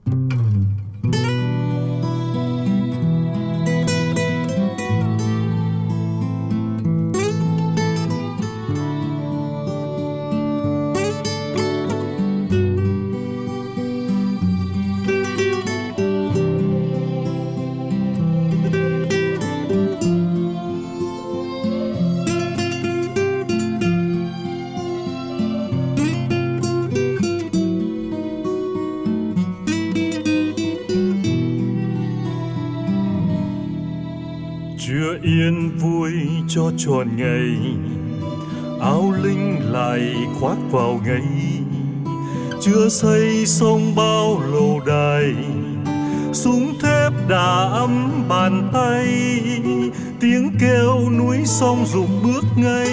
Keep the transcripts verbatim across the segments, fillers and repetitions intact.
Chưa yên vui cho tròn ngày, áo linh lại khoác vào ngày. Chưa xây xong bao lâu đài, súng thép đã ấm bàn tay. Tiếng kêu núi sông dục bước ngay.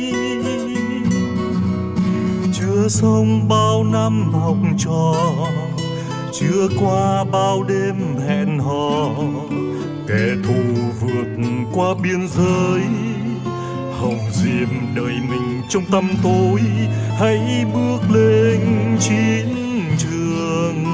Chưa xong bao năm học trò, chưa qua bao đêm hẹn hò. Kẻ thù vượt qua biên giới, hồng diệm đời mình trong tăm tối. Hãy bước lên chiến trường.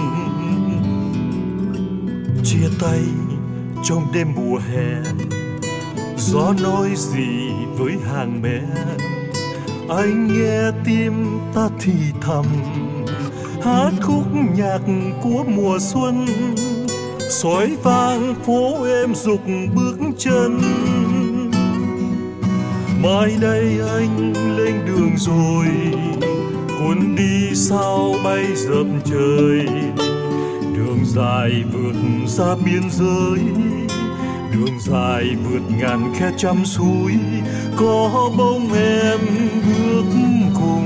Chia tay trong đêm mùa hè, gió nói gì với hàng mẹ. Anh nghe tim ta thì thầm, hát khúc nhạc của mùa xuân. Sói vang phố em dục bước chân. Mai đây anh lên đường rồi, cuốn đi sao bay dập trời. Đường dài vượt ra biên giới, đường dài vượt ngàn khe trăm suối. Có bóng em bước cùng.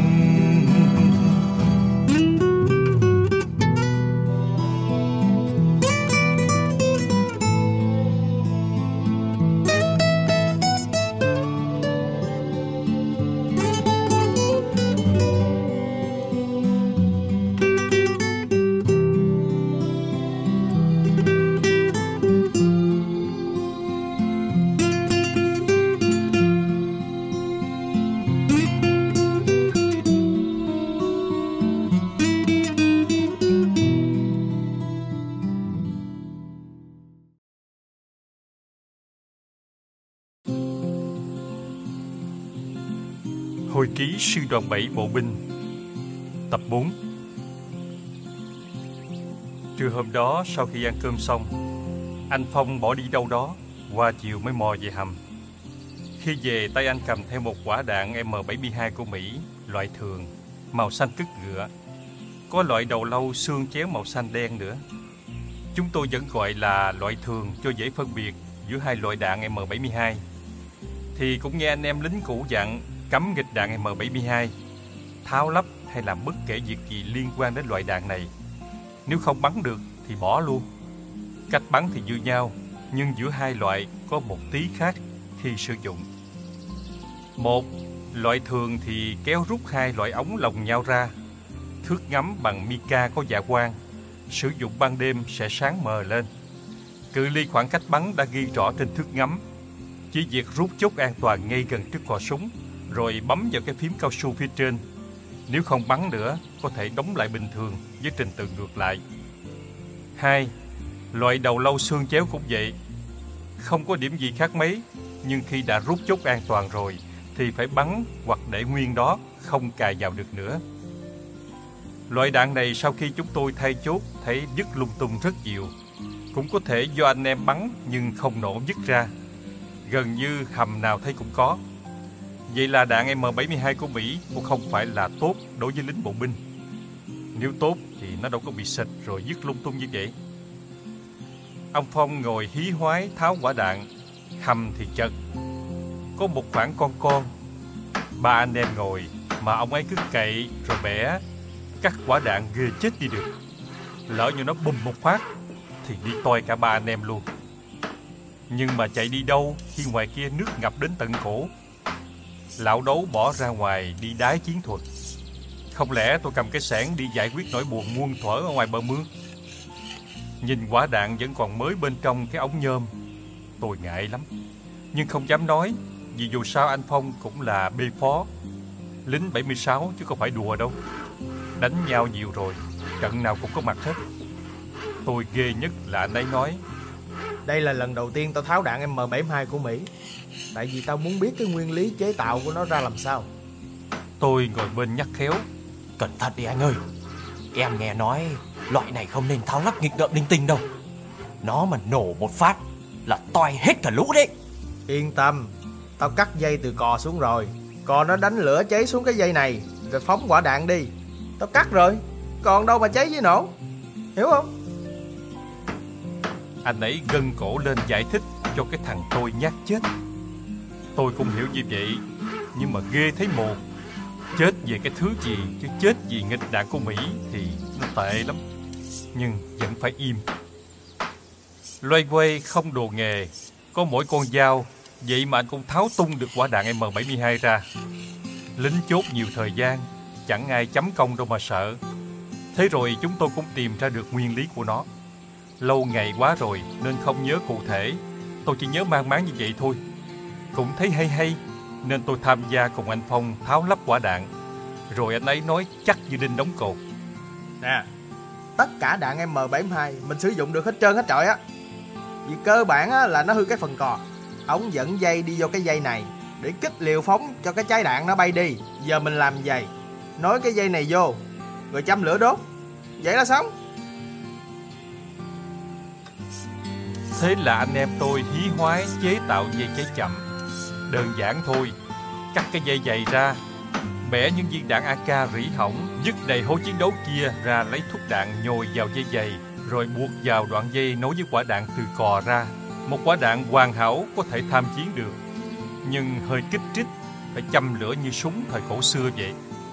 Hồi ký sư đoàn bảy bộ binh, tập bốn. Trưa hôm đó sau khi ăn cơm xong, anh Phong bỏ đi đâu đó, qua chiều mới mò về hầm. Khi về, tay anh cầm theo một quả đạn M bảy mươi hai của Mỹ, loại thường, màu xanh cứt ngựa. Có loại đầu lâu xương chéo màu xanh đen nữa. Chúng tôi vẫn gọi là loại thường cho dễ phân biệt giữa hai loại đạn M bảy mươi hai. Thì cũng nghe anh em lính cũ dặn cấm nghịch đạn M bảy mươi hai, tháo lắp hay làm bất kể việc gì liên quan đến loại đạn này. Nếu không bắn được thì bỏ luôn. Cách bắn thì như nhau, nhưng giữa hai loại có một tí khác khi sử dụng. Một, loại thường thì kéo rút hai loại ống lồng nhau ra. Thước ngắm bằng mica có dạ quang, sử dụng ban đêm sẽ sáng mờ lên. Cự ly khoảng cách bắn đã ghi rõ trên thước ngắm. Chỉ việc rút chốt an toàn ngay gần trước cò súng, rồi bấm vào cái phím cao su phía trên. Nếu không bắn nữa, có thể đóng lại bình thường với trình tự ngược lại. Hai, loại đầu lâu xương chéo cũng vậy. Không có điểm gì khác mấy, nhưng khi đã rút chốt an toàn rồi thì phải bắn hoặc để nguyên đó, không cài vào được nữa. Loại đạn này sau khi chúng tôi thay chốt thấy vứt lung tung rất nhiều. Cũng có thể do anh em bắn nhưng không nổ vứt ra. Gần như hầm nào thấy cũng có. Vậy là đạn M bảy mươi hai của Mỹ cũng không phải là tốt đối với lính bộ binh. Nếu tốt thì nó đâu có bị xịt rồi vứt lung tung như vậy. Ông Phong ngồi hí hoái tháo quả đạn. Hầm thì chật, có một khoảng con con. Ba anh em ngồi mà ông ấy cứ cậy rồi bẻ, cắt quả đạn ghê chết đi được. Lỡ như nó bùm một phát thì đi toi cả ba anh em luôn. Nhưng mà chạy đi đâu khi ngoài kia nước ngập đến tận cổ. Lão đấu bỏ ra ngoài đi đái chiến thuật. Không lẽ tôi cầm cái xẻng đi giải quyết nỗi buồn muôn thuở ở ngoài bờ mương? Nhìn quả đạn vẫn còn mới bên trong cái ống nhôm, tôi ngại lắm. Nhưng không dám nói, vì dù sao anh Phong cũng là bê phó, lính bảy mươi sáu chứ không phải đùa đâu. Đánh nhau nhiều rồi, trận nào cũng có mặt hết. tôi ghê nhất là anh ấy nói: đây là lần đầu tiên tao tháo đạn M bảy mươi hai của Mỹ, tại vì tao muốn biết cái nguyên lý chế tạo của nó ra làm sao. Tôi ngồi bên nhắc khéo: cẩn thận đi anh ơi, em nghe nói loại này không nên tháo lắp nghịch ngợm linh tinh đâu. Nó mà nổ một phát là toi hết cả lũ đấy. Yên tâm, tao cắt dây từ cò xuống rồi. Cò nó đánh lửa cháy xuống cái dây này, rồi phóng quả đạn đi. Tao cắt rồi, còn đâu mà cháy với nổ. Hiểu không? Anh ấy gân cổ lên giải thích cho cái thằng tôi nhát chết. Tôi cũng hiểu như vậy, nhưng mà ghê thấy mồ. Chết về cái thứ gì, chứ chết vì nghịch đạn của Mỹ thì nó tệ lắm. Nhưng vẫn phải im. Loay quay không đồ nghề, có mỗi con dao, vậy mà anh cũng tháo tung được quả đạn M bảy mươi hai ra. Lính chốt nhiều thời gian, chẳng ai chấm công đâu mà sợ. Thế rồi chúng tôi cũng tìm ra được nguyên lý của nó. Lâu ngày quá rồi nên không nhớ cụ thể, tôi chỉ nhớ mang máng như vậy thôi. Cũng thấy hay hay nên tôi tham gia cùng anh Phong tháo lắp quả đạn. Rồi anh ấy nói chắc như đinh đóng cột: nè, tất cả đạn M bảy mươi hai mình sử dụng được hết trơn hết trọi á. Vì cơ bản á, là nó hư cái phần cò. Ống dẫn dây đi vô cái dây này để kích liều phóng cho cái trái đạn nó bay đi. Giờ mình làm vậy, nối cái dây này vô rồi châm lửa đốt, vậy là xong. Thế là anh em tôi hí hoái chế tạo dây cháy chậm. Đơn giản thôi, cắt cái dây dày ra, bẻ những viên đạn a ca rỉ hỏng, dứt đầy hố chiến đấu kia ra, lấy thuốc đạn nhồi vào dây dày, rồi buộc vào đoạn dây nối với quả đạn từ cò ra. Một quả đạn hoàn hảo có thể tham chiến được, nhưng hơi kích trích, phải châm lửa như súng thời cổ xưa vậy.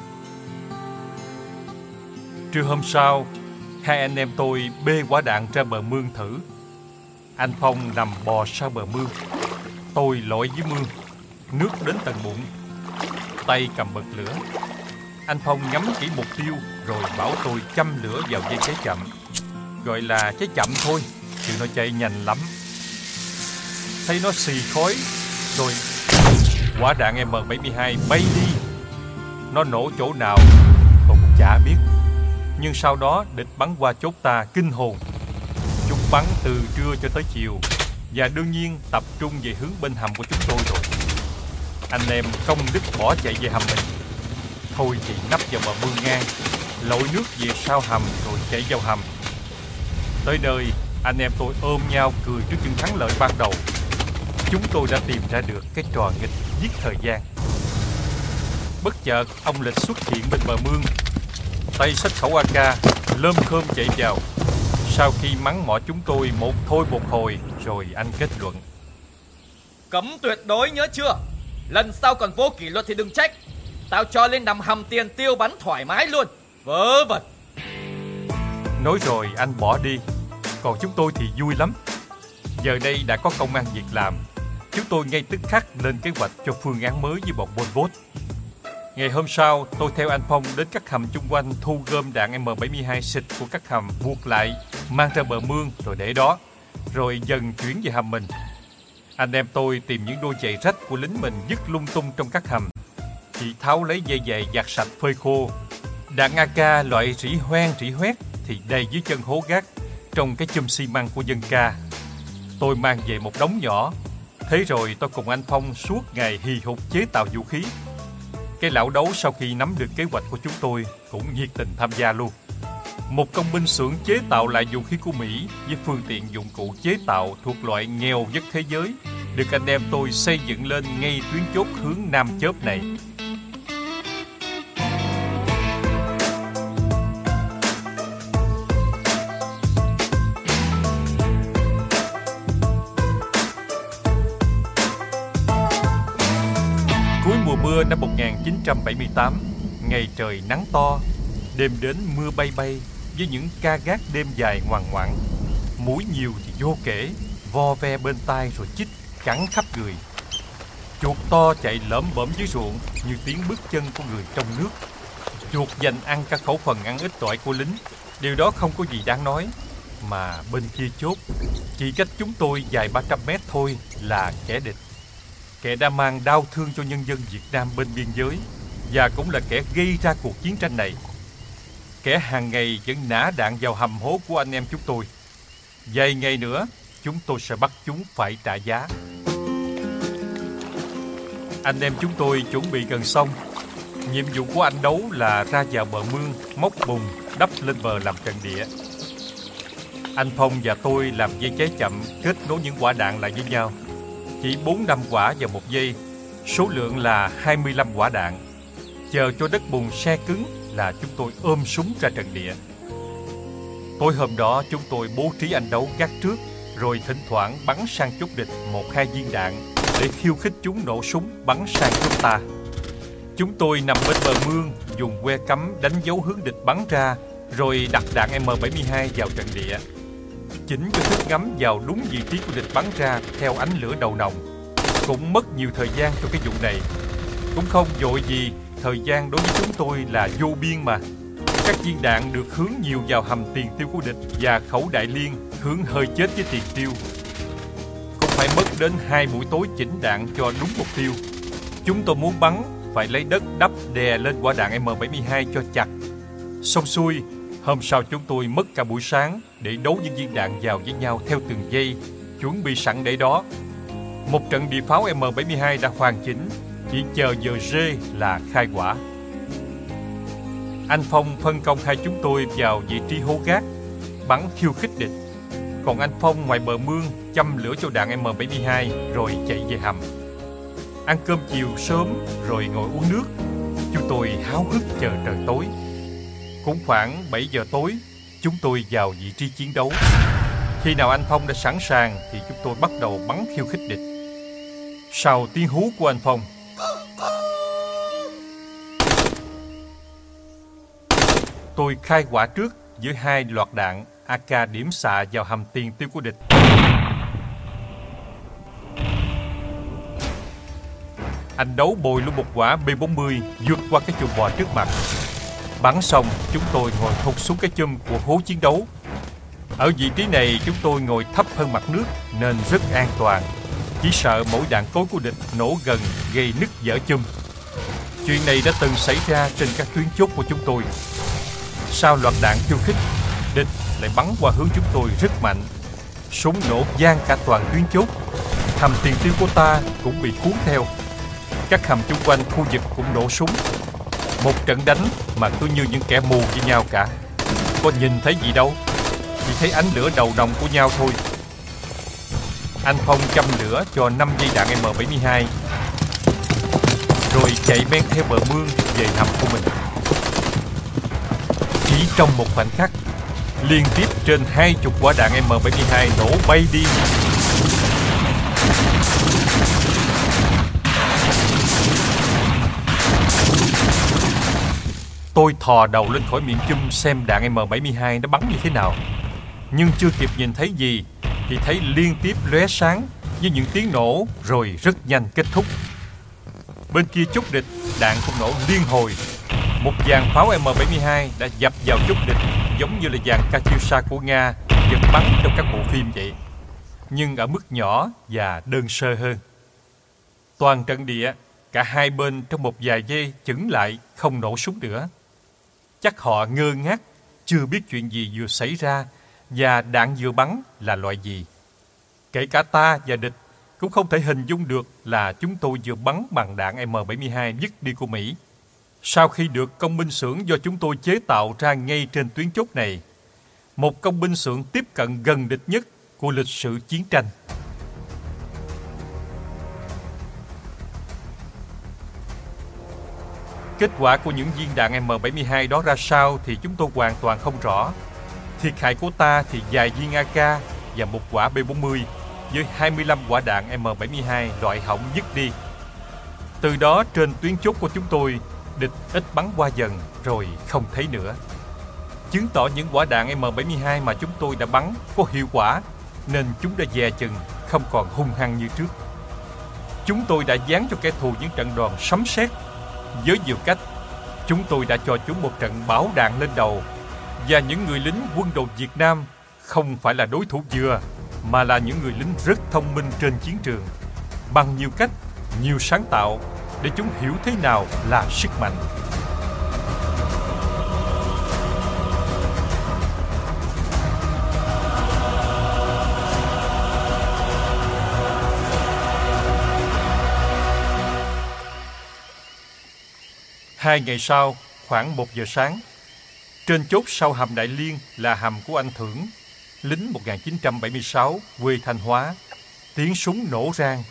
Trưa hôm sau, hai anh em tôi bê quả đạn ra bờ mương thử. Anh Phong nằm bò sau bờ mương, tôi lội dưới mương, nước đến tận bụng, tay cầm bật lửa. Anh Phong nhắm chỉ mục tiêu rồi bảo tôi châm lửa vào dây cháy chậm. Gọi là cháy chậm thôi, chứ nó chạy nhanh lắm. Thấy nó xì khói, rồi quả đạn M bảy mươi hai bay đi. Nó nổ chỗ nào tôi cũng chả biết. Nhưng sau đó địch bắn qua chốt ta kinh hồn. Chúng bắn từ trưa cho tới chiều, và đương nhiên tập trung về hướng bên hầm của chúng tôi rồi. Anh em không đứt bỏ chạy về hầm mình. Thôi thì nấp vào bờ mương ngang, lội nước về sau hầm rồi chạy vào hầm. Tới nơi, anh em tôi ôm nhau cười trước những thắng lợi ban đầu. Chúng tôi đã tìm ra được cái trò nghịch giết thời gian. Bất chợt ông Lịch xuất hiện bên bờ mương, tay xách khẩu a ca, lơm khơm chạy vào. Sau khi mắng mỏ chúng tôi một thôi một hồi, rồi anh kết luận: cấm tuyệt đối nhớ chưa? Lần sau còn vô kỷ luật thì đừng trách. Tao cho lên nằm hầm tiền tiêu bắn thoải mái luôn. Vớ vẩn. Nói rồi anh bỏ đi. Còn chúng tôi thì vui lắm. Giờ đây đã có công ăn việc làm, chúng tôi ngay tức khắc lên kế hoạch cho phương án mới với bọn Pol Pot. Ngày hôm sau, tôi theo anh Phong đến các hầm chung quanh thu gom đạn M bảy mươi hai xịt của các hầm, buộc lại, mang ra bờ mương rồi để đó, rồi dần chuyển về hầm mình. Anh em tôi tìm những đôi giày rách của lính mình vứt lung tung trong các hầm. Chỉ tháo lấy dây giày giặt sạch phơi khô. Đạn a ca loại rỉ hoen rỉ hoét thì đầy dưới chân hố gác trong cái chum xi măng của dân ca. Tôi mang về một đống nhỏ. Thế rồi tôi cùng anh Phong suốt ngày hì hục chế tạo vũ khí. Cái lão đấu sau khi nắm được kế hoạch của chúng tôi cũng nhiệt tình tham gia luôn. Một công binh xưởng chế tạo lại vũ khí của Mỹ với phương tiện dụng cụ chế tạo thuộc loại nghèo nhất thế giới, được anh em tôi xây dựng lên ngay tuyến chốt hướng Nam Chớp này. Cuối mùa mưa năm một nghìn chín trăm bảy mươi tám, ngày trời nắng to, đêm đến mưa bay bay với những ca gác đêm dài ngoằn ngoẵn. Muỗi nhiều thì vô kể, vo ve bên tai rồi chích, cắn khắp người. Chuột to chạy lởm bởm dưới ruộng như tiếng bước chân của người trong nước. Chuột dành ăn cả khẩu phần ăn ít ỏi của lính. Điều đó không có gì đáng nói. Mà bên kia chốt, chỉ cách chúng tôi vài ba trăm mét thôi là kẻ địch. Kẻ đã mang đau thương cho nhân dân Việt Nam bên biên giới, và cũng là kẻ gây ra cuộc chiến tranh này. Kẻ hàng ngày vẫn nã đạn vào hầm hố của anh em chúng tôi. Vài ngày nữa, chúng tôi sẽ bắt chúng phải trả giá. Anh em chúng tôi chuẩn bị gần xong. Nhiệm vụ của anh Đấu là ra vào bờ mương, móc bùn, đắp lên bờ làm trận địa. Anh Phong và tôi làm dây cháy chậm, kết nối những quả đạn lại với nhau. Chỉ bốn năm quả vào một giây, số lượng là hai mươi lăm quả đạn. Chờ cho đất bùn se cứng là chúng tôi ôm súng ra trận địa. Tối hôm đó chúng tôi bố trí anh Đấu gác trước, rồi thỉnh thoảng bắn sang chốt địch một hai viên đạn để khiêu khích chúng nổ súng bắn sang chốt ta. Chúng tôi nằm bên bờ mương, dùng que cắm đánh dấu hướng địch bắn ra, rồi đặt đạn M bảy mươi hai vào trận địa. Chỉnh cho thước ngắm vào đúng vị trí của địch bắn ra theo ánh lửa đầu nòng. Cũng mất nhiều thời gian cho cái vụ này. Cũng không vội gì, thời gian đối với chúng tôi là vô biên mà. Các viên đạn được hướng nhiều vào hầm tiền tiêu của địch và khẩu đại liên hướng hơi chết với tiền tiêu. Cũng phải mất đến hai buổi tối chỉnh đạn cho đúng mục tiêu. Chúng tôi muốn bắn phải lấy đất đắp đè lên quả đạn M bảy mươi hai cho chặt. Xong xuôi, hôm sau chúng tôi mất cả buổi sáng để đấu những viên đạn vào với nhau theo từng giây, chuẩn bị sẵn để đó. Một trận địa pháo M bảy mươi hai đã hoàn chỉnh, chỉ chờ giờ rê là khai quả. Anh Phong phân công hai chúng tôi vào vị trí hố gác, bắn khiêu khích địch. Còn anh Phong ngoài bờ mương châm lửa cho đạn M bảy mươi hai rồi chạy về hầm. Ăn cơm chiều sớm rồi ngồi uống nước. Chúng tôi háo hức chờ trời tối. Cũng khoảng bảy giờ tối, chúng tôi vào vị trí chiến đấu. Khi nào anh Phong đã sẵn sàng thì chúng tôi bắt đầu bắn khiêu khích địch. Sau tiếng hú của anh Phong, tôi khai quả trước với hai loạt đạn a ca điểm xạ vào hầm tiền tiêu của địch. Anh Đấu bồi luôn một quả B bốn mươi vượt qua cái chuồng bò trước mặt. Bắn xong, chúng tôi ngồi thụt xuống cái chum của hố chiến đấu. Ở vị trí này chúng tôi ngồi thấp hơn mặt nước nên rất an toàn. Chỉ sợ mỗi đạn cối của địch nổ gần gây nứt vỡ chum. Chuyện này đã từng xảy ra trên các tuyến chốt của chúng tôi. Sau loạt đạn khiêu khích, địch lại bắn qua hướng chúng tôi rất mạnh. Súng nổ vang cả toàn tuyến chốt. Hầm tiền tiêu của ta cũng bị cuốn theo. Các hầm chung quanh khu vực cũng nổ súng. Một trận đánh mà cứ như những kẻ mù với nhau cả. Có nhìn thấy gì đâu, chỉ thấy ánh lửa đầu nòng của nhau thôi. Anh Phong châm lửa cho năm dây đạn M bảy mươi hai, rồi chạy men theo bờ mương về hầm của mình. Chỉ trong một khoảnh khắc, liên tiếp trên hai chục quả đạn M bảy mươi hai nổ bay đi. Tôi thò đầu lên khỏi miệng chum xem đạn M bảy mươi hai nó bắn như thế nào. Nhưng chưa kịp nhìn thấy gì thì thấy liên tiếp lóe sáng với những tiếng nổ rồi rất nhanh kết thúc. Bên kia chốt địch, đạn cũng nổ liên hồi. Một dàn pháo M bảy mươi hai đã dập vào chốt địch giống như là dàn Katyusha của Nga giật bắn trong các bộ phim vậy, nhưng ở mức nhỏ và đơn sơ hơn. Toàn trận địa, cả hai bên trong một vài giây chững lại không nổ súng nữa. Chắc họ ngơ ngác, chưa biết chuyện gì vừa xảy ra và đạn vừa bắn là loại gì. Kể cả ta và địch cũng không thể hình dung được là chúng tôi vừa bắn bằng đạn M bảy mươi hai vứt đi của Mỹ. Sau khi được công binh xưởng do chúng tôi chế tạo ra ngay trên tuyến chốt này, một công binh xưởng tiếp cận gần địch nhất của lịch sử chiến tranh. Kết quả của những viên đạn M bảy mươi hai đó ra sao thì chúng tôi hoàn toàn không rõ. Thiệt hại của ta thì vài viên a ca và một quả B bốn mươi với hai mươi lăm quả đạn M bảy mươi hai loại hỏng dứt đi. Từ đó trên tuyến chốt của chúng tôi, địch ít bắn qua dần rồi không thấy nữa. Chứng tỏ những quả đạn M bảy mươi hai mà chúng tôi đã bắn có hiệu quả nên chúng đã dè chừng, không còn hung hăng như trước. Chúng tôi đã dán cho kẻ thù những trận đòn sấm sét. Với nhiều cách, chúng tôi đã cho chúng một trận bão đạn lên đầu. Và những người lính quân đội Việt Nam không phải là đối thủ vừa, mà là những người lính rất thông minh trên chiến trường. Bằng nhiều cách, nhiều sáng tạo để chúng hiểu thế nào là sức mạnh. Hai ngày sau, khoảng một giờ sáng, trên chốt sau hầm Đại Liên là hầm của anh Thưởng, lính một nghìn chín trăm bảy mươi sáu, quê Thanh Hóa. Tiếng súng nổ rang.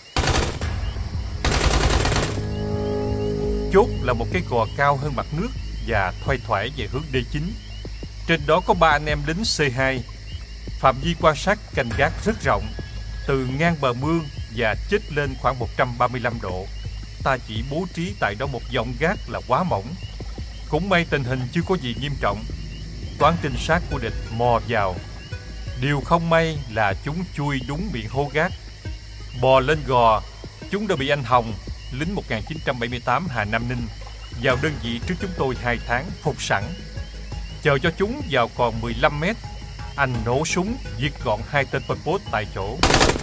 Chốt là một cái gò cao hơn mặt nước và thoai thoải về hướng D chín. Trên đó có ba anh em lính C hai. Phạm vi quan sát canh gác rất rộng, từ ngang bờ mương và chếch lên khoảng một trăm ba mươi lăm độ. Ta chỉ bố trí tại đó một vòng gác là quá mỏng. Cũng may tình hình chưa có gì nghiêm trọng. Toán trinh sát của địch mò vào. Điều không may là chúng chui đúng miệng hố gác. Bò lên gò, chúng đã bị anh Hồng, lính một nghìn chín trăm bảy mươi tám Hà Nam Ninh, vào đơn vị trước chúng tôi hai tháng, phục sẵn. Chờ cho chúng vào còn mười lăm mét, anh nổ súng giết gọn hai tên Pol Pot tại chỗ.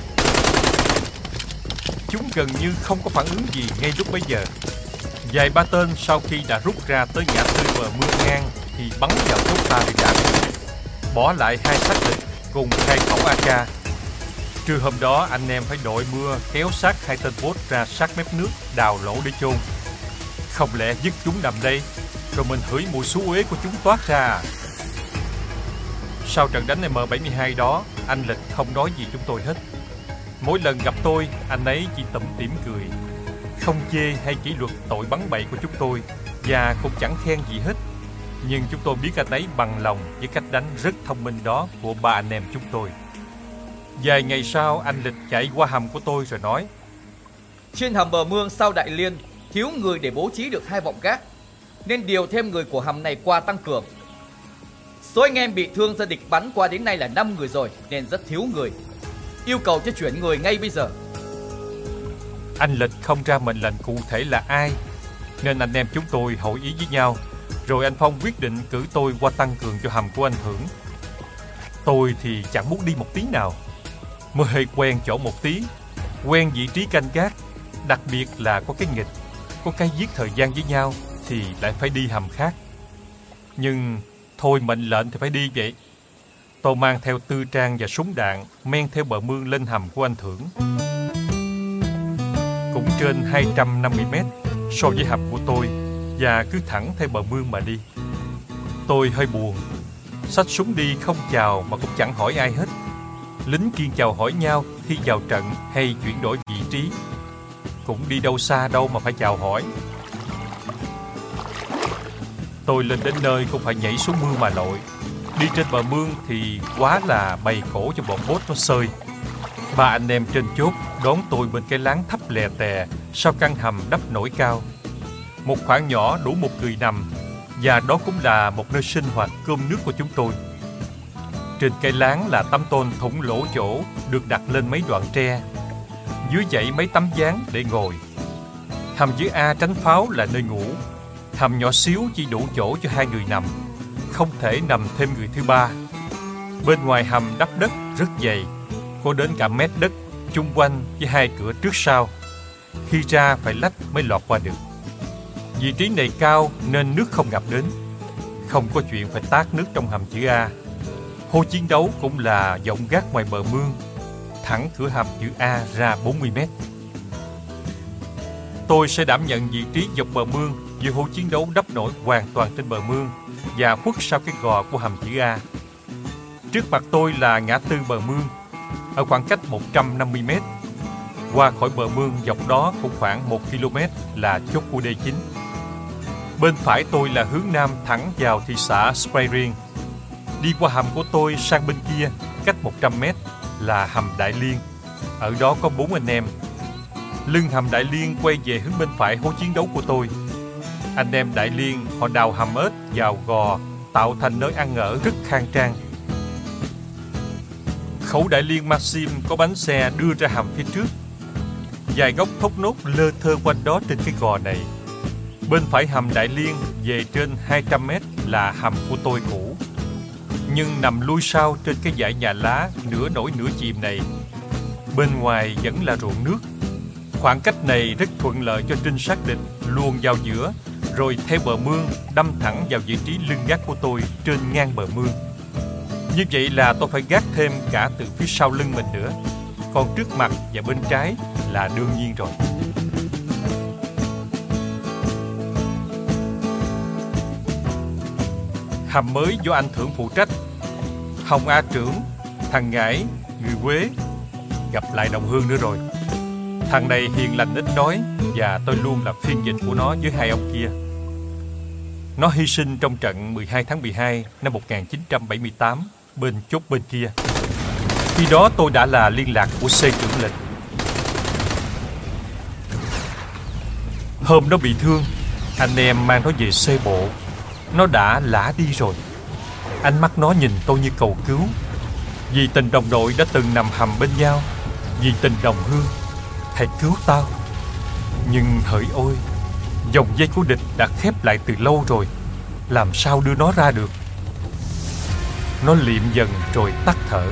Chúng gần như không có phản ứng gì ngay lúc bấy giờ. Vài ba tên sau khi đã rút ra tới ngã tư bờ mương ngang thì bắn vào chốt ta bị đạn, bỏ lại hai xác địch cùng hai khẩu a ca. Trưa hôm đó anh em phải đội mưa kéo xác hai tên Pot ra sát mép nước, đào lỗ để chôn. Không lẽ dứt chúng nằm đây rồi mình hửi mùi xú uế của chúng toát ra. Sau trận đánh M bảy mươi hai đó, anh Lịch không nói gì chúng tôi hết. Mỗi lần gặp tôi, anh ấy chỉ tủm tỉm cười, không chê hay kỷ luật tội bắn bậy của chúng tôi, và cũng chẳng khen gì hết. Nhưng chúng tôi biết anh ấy bằng lòng với cách đánh rất thông minh đó của ba anh em chúng tôi. Vài ngày sau, anh Lịch chạy qua hầm của tôi rồi nói: trên hầm bờ mương sau Đại Liên thiếu người để bố trí được hai vọng gác, nên điều thêm người của hầm này qua tăng cường. Số anh em bị thương do địch bắn qua đến nay là năm người rồi, nên rất thiếu người. Yêu cầu cho chuyển người ngay bây giờ. Anh Lịch không ra mệnh lệnh cụ thể là ai, nên anh em chúng tôi hội ý với nhau. Rồi anh Phong quyết định cử tôi qua tăng cường cho hầm của anh Thưởng. Tôi thì chẳng muốn đi một tí nào, mới hơi quen chỗ một tí, quen vị trí canh gác, đặc biệt là có cái nghịch, có cái giết thời gian với nhau thì lại phải đi hầm khác. Nhưng thôi, mệnh lệnh thì phải đi vậy. Tôi mang theo tư trang và súng đạn, men theo bờ mương lên hầm của anh Thưởng. Cũng trên hai trăm năm mươi mét so với hầm của tôi, và cứ thẳng theo bờ mương mà đi. Tôi hơi buồn, xách súng đi không chào mà cũng chẳng hỏi ai hết. Lính kiêng chào hỏi nhau khi vào trận hay chuyển đổi vị trí. Cũng đi đâu xa đâu mà phải chào hỏi. Tôi lên đến nơi cũng phải nhảy xuống mương mà lội. Đi trên bờ mương thì quá là bày cổ cho bọn Bốt nó sơi. Ba anh em trên chốt đón tôi bên cái láng thấp lè tè sau căn hầm đắp nổi cao. Một khoảng nhỏ đủ một người nằm, và đó cũng là một nơi sinh hoạt cơm nước của chúng tôi. Trên cây láng là tấm tôn thủng lỗ chỗ được đặt lên mấy đoạn tre, dưới dãy mấy tấm ván để ngồi. Hầm dưới A tránh pháo là nơi ngủ. Hầm nhỏ xíu chỉ đủ chỗ cho hai người nằm, không thể nằm thêm người thứ ba. Bên ngoài hầm đắp đất rất dày, có đến cả mét đất chung quanh với hai cửa trước sau. Khi ra phải lách mới lọt qua được. Vị trí này cao nên nước không ngập đến, không có chuyện phải tát nước trong hầm chữ A. Hô chiến đấu cũng là vọng gác ngoài bờ mương, thẳng cửa hầm chữ A ra bốn mươi mét. Tôi sẽ đảm nhận vị trí dọc bờ mương với hô chiến đấu đắp nổi hoàn toàn trên bờ mương và khuất sau cái gò của hầm chữ A. Trước mặt tôi là ngã tư bờ mương, ở khoảng cách một trăm năm mươi mét. Qua khỏi bờ mương dọc đó cũng khoảng một ki lô mét là chốt của D chín. Bên phải tôi là hướng nam thẳng vào thị xã Sprayrien. Đi qua hầm của tôi sang bên kia, cách một trăm mét là hầm Đại Liên. Ở đó có bốn anh em. Lưng hầm Đại Liên quay về hướng bên phải hố chiến đấu của tôi. Anh em Đại Liên họ đào hầm ếch vào gò, tạo thành nơi ăn ở rất khang trang. Khẩu Đại Liên Maxim có bánh xe đưa ra hầm phía trước. Vài gốc thốt nốt lơ thơ quanh đó trên cái gò này. Bên phải hầm Đại Liên về trên hai trăm mét là hầm của tôi cũ, nhưng nằm lui sau trên cái dãy nhà lá nửa nổi nửa chìm này. Bên ngoài vẫn là ruộng nước. Khoảng cách này rất thuận lợi cho trinh sát địch luồn vào giữa, rồi theo bờ mương đâm thẳng vào vị trí lưng gác của tôi trên ngang bờ mương. Như vậy là tôi phải gác thêm cả từ phía sau lưng mình nữa, còn trước mặt và bên trái là đương nhiên rồi. Hầm mới do anh Thưởng phụ trách. Hồng A Trưởng, thằng Ngải, người Quế. Gặp lại đồng hương nữa rồi. Thằng này hiền lành ít nói, và tôi luôn là phiên dịch của nó với hai ông kia. Nó hy sinh trong trận mười hai tháng mười hai năm một nghìn chín trăm bảy mươi tám bên chốt bên kia. Khi đó tôi đã là liên lạc của C trưởng lệnh. Hôm nó bị thương, anh em mang nó về C bộ. Nó đã lả đi rồi. Ánh mắt nó nhìn tôi như cầu cứu. Vì tình đồng đội đã từng nằm hầm bên nhau, vì tình đồng hương, hãy cứu tao. Nhưng hỡi ôi, dòng dây của địch đã khép lại từ lâu rồi, làm sao đưa nó ra được? Nó liệm dần rồi tắt thở.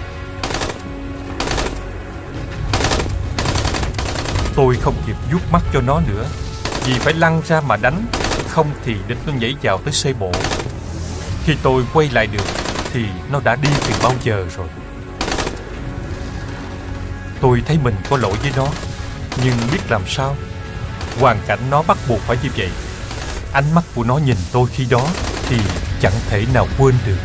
Tôi không kịp vuốt mắt cho nó nữa, vì phải lăn ra mà đánh, không thì địch nó nhảy vào tới C bộ. Khi tôi quay lại được thì nó đã đi từ bao giờ rồi. Tôi thấy mình có lỗi với nó, nhưng biết làm sao. Hoàn cảnh nó bắt buộc phải như vậy. Ánh mắt của nó nhìn tôi khi đó thì chẳng thể nào quên được.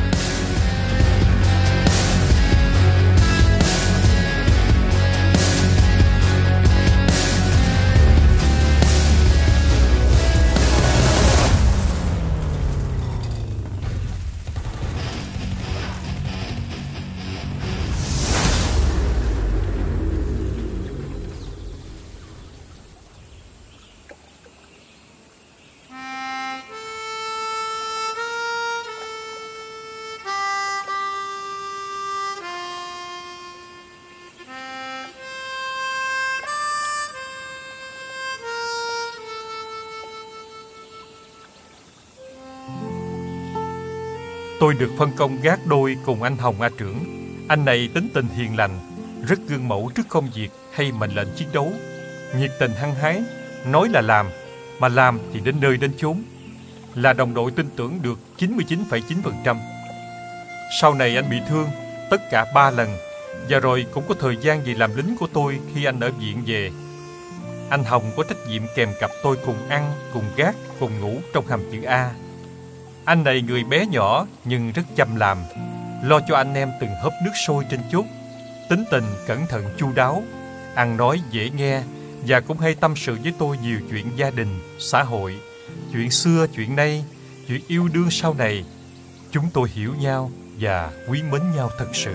Tôi được phân công gác đôi cùng anh Hồng A Trưởng. Anh này tính tình hiền lành, rất gương mẫu trước công việc hay mệnh lệnh chiến đấu, nhiệt tình hăng hái, nói là làm, mà làm thì đến nơi đến chốn. Là đồng đội tin tưởng được chín mươi chín phẩy chín phần trăm. Sau này anh bị thương tất cả ba lần, và rồi cũng có thời gian về làm lính của tôi khi anh ở viện về. Anh Hồng có trách nhiệm kèm cặp tôi cùng ăn, cùng gác, cùng ngủ trong hầm chữ A. Anh này người bé nhỏ nhưng rất chăm làm, lo cho anh em từng hớp nước sôi trên chốt. Tính tình cẩn thận chu đáo, ăn nói dễ nghe, và cũng hay tâm sự với tôi nhiều chuyện gia đình, xã hội, chuyện xưa, chuyện nay, chuyện yêu đương sau này. Chúng tôi hiểu nhau và quý mến nhau thật sự.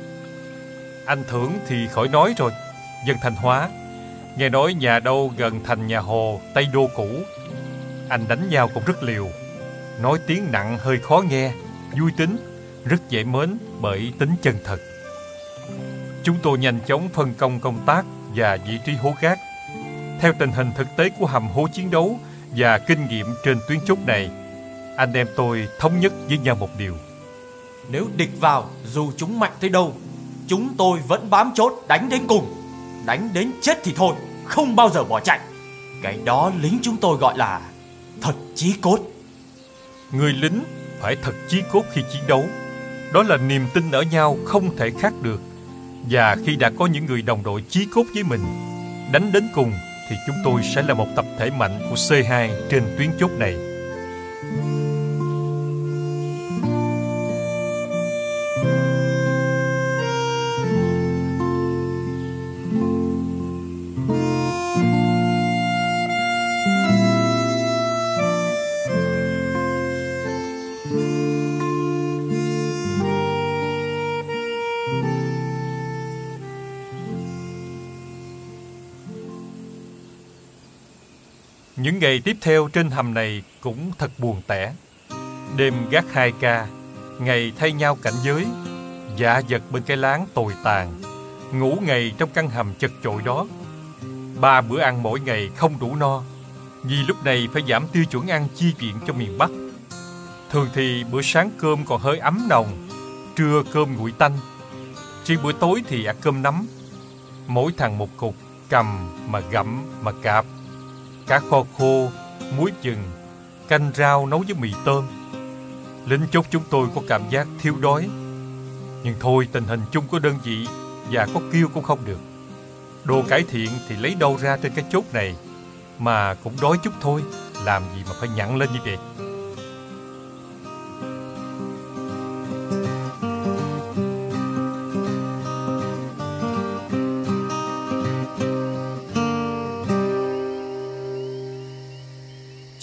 Anh Thưởng thì khỏi nói rồi, dân Thanh Hóa. Nghe nói nhà đâu gần thành nhà Hồ, Tây Đô cũ. Anh đánh nhau cũng rất liều, nói tiếng nặng hơi khó nghe, vui tính, rất dễ mến bởi tính chân thật. Chúng tôi nhanh chóng phân công công tác và vị trí hố gác. Theo tình hình thực tế của hầm hố chiến đấu và kinh nghiệm trên tuyến chốt này, anh em tôi thống nhất với nhau một điều. Nếu địch vào, dù chúng mạnh tới đâu, chúng tôi vẫn bám chốt đánh đến cùng. Đánh đến chết thì thôi, không bao giờ bỏ chạy. Cái đó lính chúng tôi gọi là thật chí cốt. Người lính phải thật chí cốt khi chiến đấu. Đó là niềm tin ở nhau không thể khác được. Và khi đã có những người đồng đội chí cốt với mình, đánh đến cùng, thì chúng tôi sẽ là một tập thể mạnh của C hai trên tuyến chốt này. Những ngày tiếp theo trên hầm này cũng thật buồn tẻ. Đêm gác hai ca, ngày thay nhau cảnh giới, dạ vật bên cái láng tồi tàn, ngủ ngày trong căn hầm chật chội đó. Ba bữa ăn mỗi ngày không đủ no, vì lúc này phải giảm tiêu chuẩn ăn chi viện cho miền Bắc. Thường thì bữa sáng cơm còn hơi ấm nồng, trưa cơm nguội tanh, riêng bữa tối thì ăn cơm nắm. Mỗi thằng một cục, cầm mà gặm mà cạp. Cá kho khô, muối chừng, canh rau nấu với mì tôm. Lính chốt chúng tôi có cảm giác thiếu đói. Nhưng thôi, tình hình chung của đơn vị và có kêu cũng không được. Đồ cải thiện thì lấy đâu ra trên cái chốt này, mà cũng đói chút thôi, làm gì mà phải nhặn lên như vậy.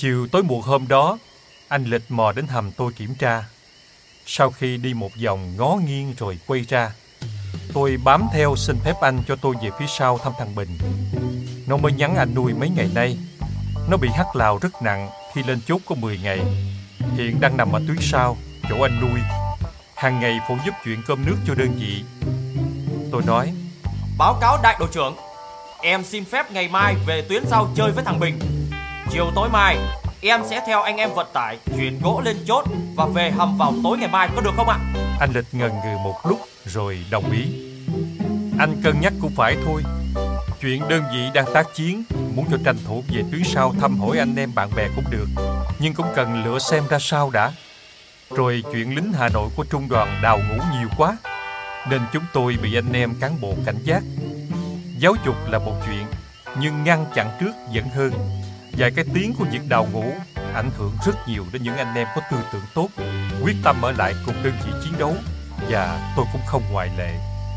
Chiều tối muộn hôm đó, anh Lịch mò đến hầm tôi kiểm tra. Sau khi đi một vòng ngó nghiêng rồi quay ra, tôi bám theo xin phép anh cho tôi về phía sau thăm thằng Bình. Nó mới nhắn anh nuôi mấy ngày nay. Nó bị hắt lào rất nặng khi lên chốt có mười ngày. Hiện đang nằm ở tuyến sau, chỗ anh nuôi. Hàng ngày phụ giúp chuyện cơm nước cho đơn vị. Tôi nói: Báo cáo đại đội trưởng, em xin phép ngày mai về tuyến sau chơi với thằng Bình. Chiều tối mai em sẽ theo anh em vận tải chuyển gỗ lên chốt và về hầm vào tối ngày mai, có được không ạ? Anh Lịch ngần ngừ một lúc rồi đồng ý. Anh cân nhắc cũng phải thôi. Chuyện đơn vị đang tác chiến, muốn cho tranh thủ về tuyến sau thăm hỏi anh em bạn bè cũng được, nhưng cũng cần lựa xem ra sao đã. Rồi chuyện lính Hà Nội của trung đoàn đào ngũ nhiều quá, nên chúng tôi bị anh em cán bộ cảnh giác. Giáo dục là một chuyện, nhưng ngăn chặn trước vẫn hơn. Vài cái tiếng của việc đào ngũ ảnh hưởng rất nhiều đến những anh em có tư tưởng tốt, quyết tâm ở lại cùng đơn vị chiến đấu, và tôi cũng không ngoại lệ.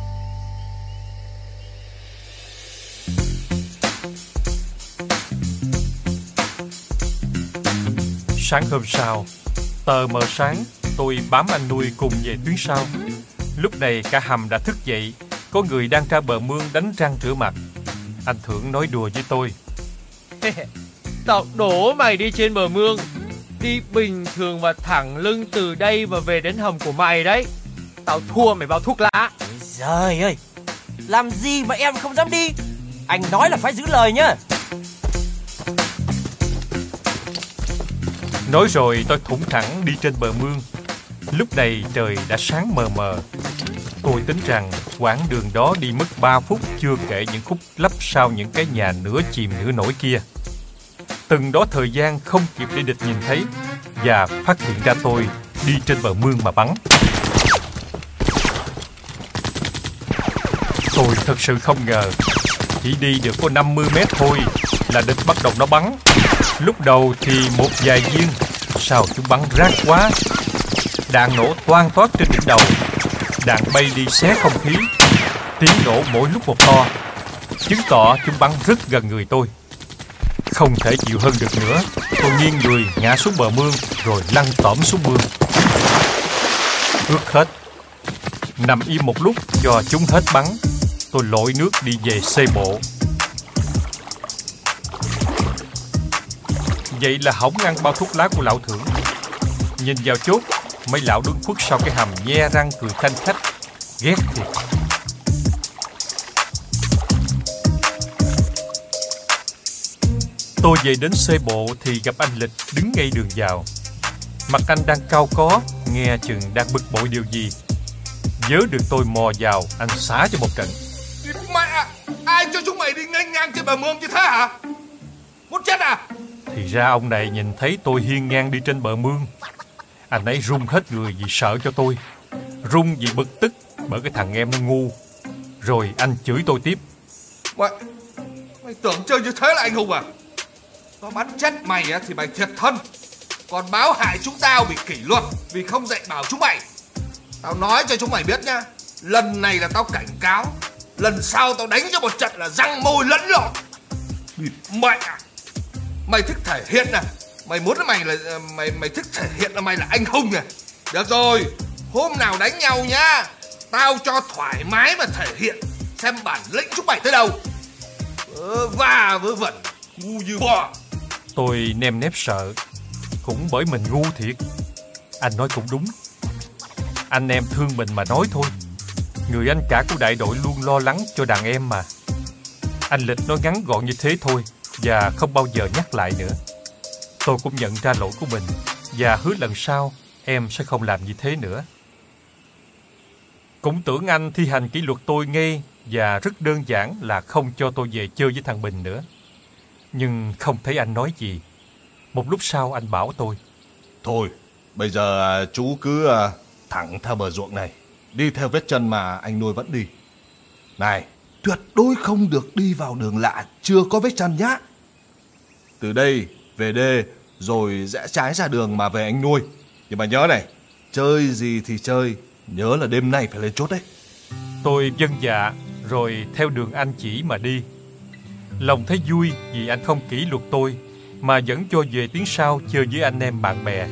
Sáng hôm sau, tờ mờ sáng, tôi bám anh nuôi cùng về tuyến sau. Lúc này cả hầm đã thức dậy, có người đang ra bờ mương đánh răng rửa mặt. Anh Thưởng nói đùa với tôi: Tao đổ mày đi trên bờ mương, đi bình thường và thẳng lưng từ đây mà về đến hầm của mày đấy. Tao thua mày bao thuốc lá. Trời ơi, làm gì mà em không dám đi? Anh nói là phải giữ lời nhá. Nói rồi tôi thủng thẳng đi trên bờ mương. Lúc này trời đã sáng mờ mờ. Tôi tính rằng quãng đường đó đi mất ba phút, chưa kể những khúc lấp sau những cái nhà nửa chìm nửa nổi kia. Từng đó thời gian không kịp để địch nhìn thấy và phát hiện ra tôi đi trên bờ mương mà bắn. Tôi thật sự không ngờ, chỉ đi được có năm mươi mét thôi là địch bắt đầu nó bắn. Lúc đầu thì một vài viên, sau chúng bắn rát quá. Đạn nổ toang toát trên đỉnh đầu, đạn bay đi xé không khí, tiếng nổ mỗi lúc một to, chứng tỏ chúng bắn rất gần người tôi. Không thể chịu hơn được nữa, tôi nghiêng người ngã xuống bờ mương rồi lăn tỏm xuống mương. Ướt hết. Nằm im một lúc cho chúng hết bắn, tôi lội nước đi về xe bộ. Vậy là hỏng ăn bao thuốc lá của lão Thưởng. Nhìn vào chốt, mấy lão đứng khuất sau cái hầm nhe răng cười khanh khách. Ghét thiệt. Tôi về đến xe bộ thì gặp anh Lịch đứng ngay đường vào. Mặt anh đang cau có, nghe chừng đang bực bội điều gì. Vớ được tôi mò vào, anh xả cho một trận. Mẹ, ai cho chúng mày đi nghênh ngang trên bờ mương như thế hả? Muốn chết à? Thì ra ông này nhìn thấy tôi hiên ngang đi trên bờ mương. Anh ấy run hết người vì sợ cho tôi, run vì bực tức bởi cái thằng em nó ngu. Rồi anh chửi tôi tiếp. Mày, mày tưởng chơi như thế là anh hùng à? Nó bắn chết mày thì mày thiệt thân, còn báo hại chúng tao bị kỷ luật vì không dạy bảo chúng mày. Tao nói cho chúng mày biết nhá, lần này là tao cảnh cáo, lần sau tao đánh cho một trận là răng môi lẫn lộn. Mẹ, mày thích thể hiện à? Mày muốn là mày là mày mày thích thể hiện là mày là anh hùng à? Được rồi, hôm nào đánh nhau nhá, tao cho thoải mái mà thể hiện, xem bản lĩnh chúng mày tới đâu. Vớ va vớ vẩn, ngu như bò. Tôi nêm nếp sợ, cũng bởi mình ngu thiệt. Anh nói cũng đúng. Anh em thương mình mà nói thôi. Người anh cả của đại đội luôn lo lắng cho đàn em mà. Anh Lịch nói ngắn gọn như thế thôi và không bao giờ nhắc lại nữa. Tôi cũng nhận ra lỗi của mình và hứa lần sau em sẽ không làm như thế nữa. Cũng tưởng anh thi hành kỷ luật tôi ngay và rất đơn giản là không cho tôi về chơi với thằng Bình nữa. Nhưng không thấy anh nói gì. Một lúc sau anh bảo tôi: Thôi, bây giờ chú cứ thẳng theo bờ ruộng này, đi theo vết chân mà anh nuôi vẫn đi. Này, tuyệt đối không được đi vào đường lạ chưa có vết chân nhá. Từ đây về đê rồi rẽ trái ra đường mà về anh nuôi. Nhưng mà nhớ này, chơi gì thì chơi, nhớ là đêm nay phải lên chốt đấy. Tôi vâng dạ rồi theo đường anh chỉ mà đi. Lòng thấy vui vì anh không kỷ luật tôi mà vẫn cho về tiếng sau chơi với anh em bạn bè.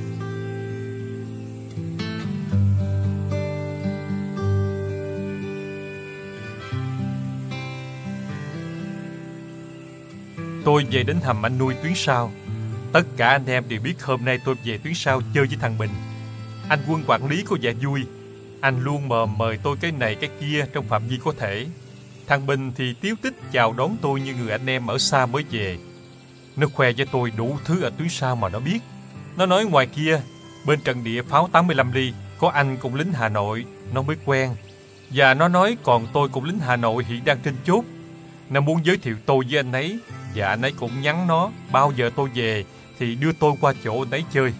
Tôi về đến hầm anh nuôi tuyến sau. Tất cả anh em đều biết hôm nay tôi về tuyến sau chơi với thằng Bình. Anh Quân quản lý có vẻ vui. Anh luôn mời mời tôi cái này cái kia trong phạm vi có thể. Thằng Bình thì tíu tích chào đón tôi như người anh em ở xa mới về. Nó khoe với tôi đủ thứ ở tuyến sau mà nó biết. Nó nói ngoài kia, bên trận địa pháo tám mươi lăm ly, có anh cũng lính Hà Nội, nó mới quen. Và nó nói còn tôi cũng lính Hà Nội hiện đang trên chốt. Nó muốn giới thiệu tôi với anh ấy. Và anh ấy cũng nhắn nó bao giờ tôi về thì đưa tôi qua chỗ anh ấy chơi.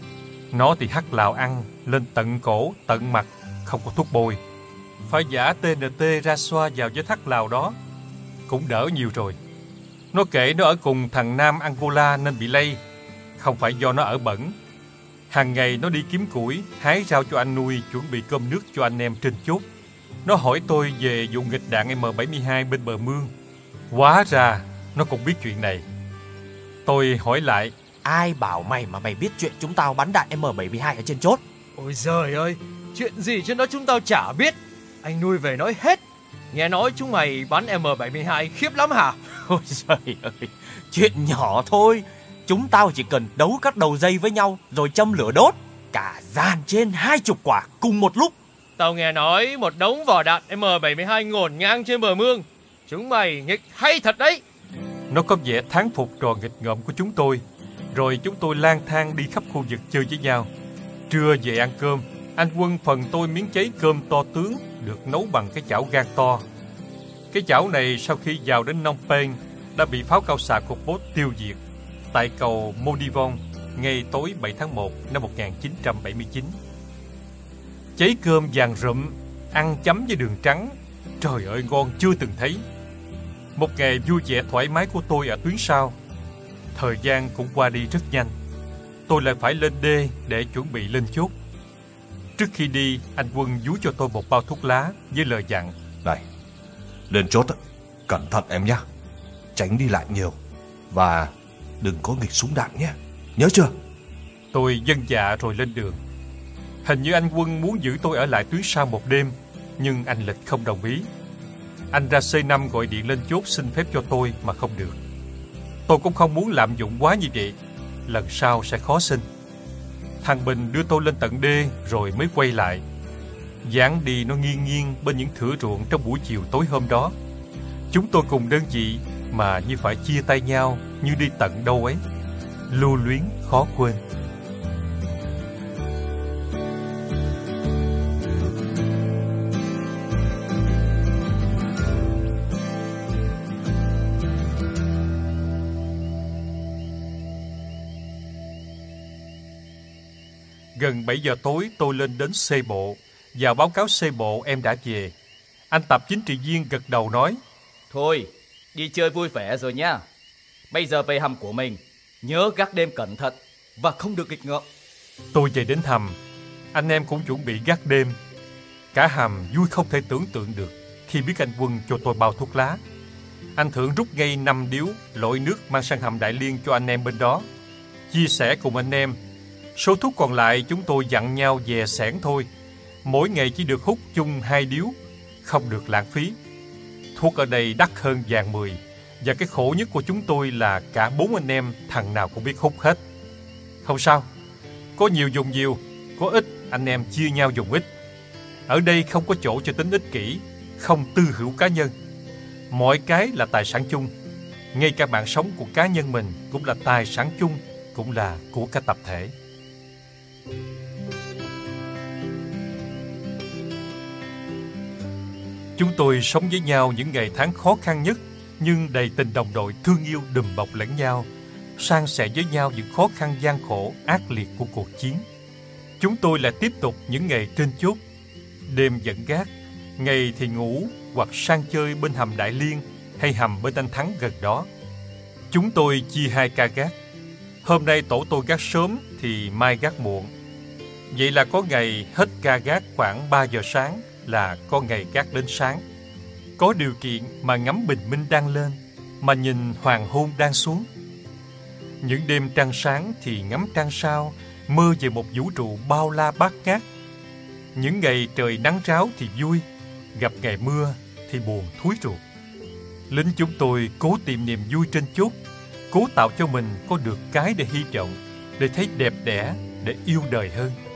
Nó thì hắt lào ăn lên tận cổ, tận mặt, không có thuốc bôi. Phải giả tê en tê ra xoa vào vết hắt lào đó. Cũng đỡ nhiều rồi. Nó kể nó ở cùng thằng Nam Angola nên bị lây. Không phải do nó ở bẩn. Hàng ngày nó đi kiếm củi, hái rau cho anh nuôi, chuẩn bị cơm nước cho anh em trên chốt. Nó hỏi tôi về vụ nghịch đạn M bảy mươi hai bên bờ mương. Hóa ra nó cũng biết chuyện này. Tôi hỏi lại, ai bảo mày mà mày biết chuyện chúng tao bắn đạn M bảy mươi hai ở trên chốt? Ôi giời ơi, chuyện gì trên đó chúng tao chả biết. Anh nuôi về nói hết. Nghe nói chúng mày bắn M bảy mươi hai khiếp lắm hả? Ôi giời ơi, chuyện nhỏ thôi. Chúng tao chỉ cần đấu các đầu dây với nhau rồi châm lửa đốt. Cả dàn trên hai chục quả cùng một lúc. Tao nghe nói một đống vỏ đạn M bảy mươi hai ngổn ngang trên bờ mương. Chúng mày nghịch hay thật đấy. Nó có vẻ thán phục trò nghịch ngợm của chúng tôi. Rồi chúng tôi lang thang đi khắp khu vực chơi với nhau. Trưa về ăn cơm, anh Quân phần tôi miếng cháy cơm to tướng được nấu bằng cái chảo gang to. Cái chảo này sau khi vào đến Phnom Penh đã bị pháo cao xạ của Pol Pot tiêu diệt tại cầu Modivong ngày tối bảy tháng một năm một nghìn chín trăm bảy mươi chín. Cháy cơm vàng rụm, ăn chấm với đường trắng. Trời ơi, ngon chưa từng thấy. Một ngày vui vẻ thoải mái của tôi ở tuyến sau. Thời gian cũng qua đi rất nhanh. Tôi lại phải lên đê để chuẩn bị lên chốt. Trước khi đi, anh Quân dúi cho tôi một bao thuốc lá với lời dặn. Này, lên chốt cẩn thận em nhé. Tránh đi lại nhiều. Và đừng có nghịch súng đạn nhé. Nhớ chưa? Tôi vâng dạ rồi lên đường. Hình như anh Quân muốn giữ tôi ở lại tuyến sau một đêm, nhưng anh Lịch không đồng ý. Anh ra C năm gọi điện lên chốt xin phép cho tôi mà không được. Tôi cũng không muốn lạm dụng quá như vậy. Lần sau sẽ khó xin. Thằng Bình đưa tôi lên tận đê rồi mới quay lại. Dáng đi nó nghiêng nghiêng bên những thửa ruộng trong buổi chiều tối hôm đó. Chúng tôi cùng đơn vị mà như phải chia tay nhau, như đi tận đâu ấy. Lưu luyến khó quên. Gần bảy giờ tối tôi lên đến C bộ. Vào báo cáo C bộ em đã về. Anh Tập chính trị viên gật đầu nói, thôi, đi chơi vui vẻ rồi nha. Bây giờ về hầm của mình, nhớ gác đêm cẩn thận và không được nghịch ngợm. Tôi về đến hầm, anh em cũng chuẩn bị gác đêm. Cả hầm vui không thể tưởng tượng được khi biết anh Quân cho tôi bao thuốc lá. Anh Thượng rút ngay năm điếu lội nước mang sang hầm Đại Liên cho anh em bên đó. Chia sẻ cùng anh em. Số thuốc còn lại chúng tôi dặn nhau dè sẻn thôi. Mỗi ngày chỉ được hút chung hai điếu, không được lãng phí. Thuốc ở đây đắt hơn vàng mười. Và cái khổ nhất của chúng tôi là cả bốn anh em thằng nào cũng biết hút hết. Không sao, có nhiều dùng nhiều, có ít anh em chia nhau dùng ít. Ở đây không có chỗ cho tính ích kỷ, không tư hữu cá nhân. Mọi cái là tài sản chung. Ngay cả mạng sống của cá nhân mình cũng là tài sản chung, cũng là của cả tập thể. Chúng tôi sống với nhau những ngày tháng khó khăn nhất, nhưng đầy tình đồng đội thương yêu đùm bọc lẫn nhau, san sẻ với nhau những khó khăn gian khổ, ác liệt của cuộc chiến. Chúng tôi lại tiếp tục những ngày trên chốt. Đêm dẫn gác, ngày thì ngủ hoặc sang chơi bên hầm Đại Liên hay hầm bên anh Thắng gần đó. Chúng tôi chia hai ca gác. Hôm nay tổ tôi gác sớm thì mai gác muộn. Vậy là có ngày hết ca gác khoảng ba giờ sáng, là có ngày gác đến sáng. Có điều kiện mà ngắm bình minh đang lên, mà nhìn hoàng hôn đang xuống. Những đêm trăng sáng thì ngắm trăng sao, mơ về một vũ trụ bao la bát ngát. Những ngày trời nắng ráo thì vui, gặp ngày mưa thì buồn thúi ruột. Lính chúng tôi cố tìm niềm vui trên chốt, cố tạo cho mình có được cái để hy vọng, để thấy đẹp đẽ, để yêu đời hơn.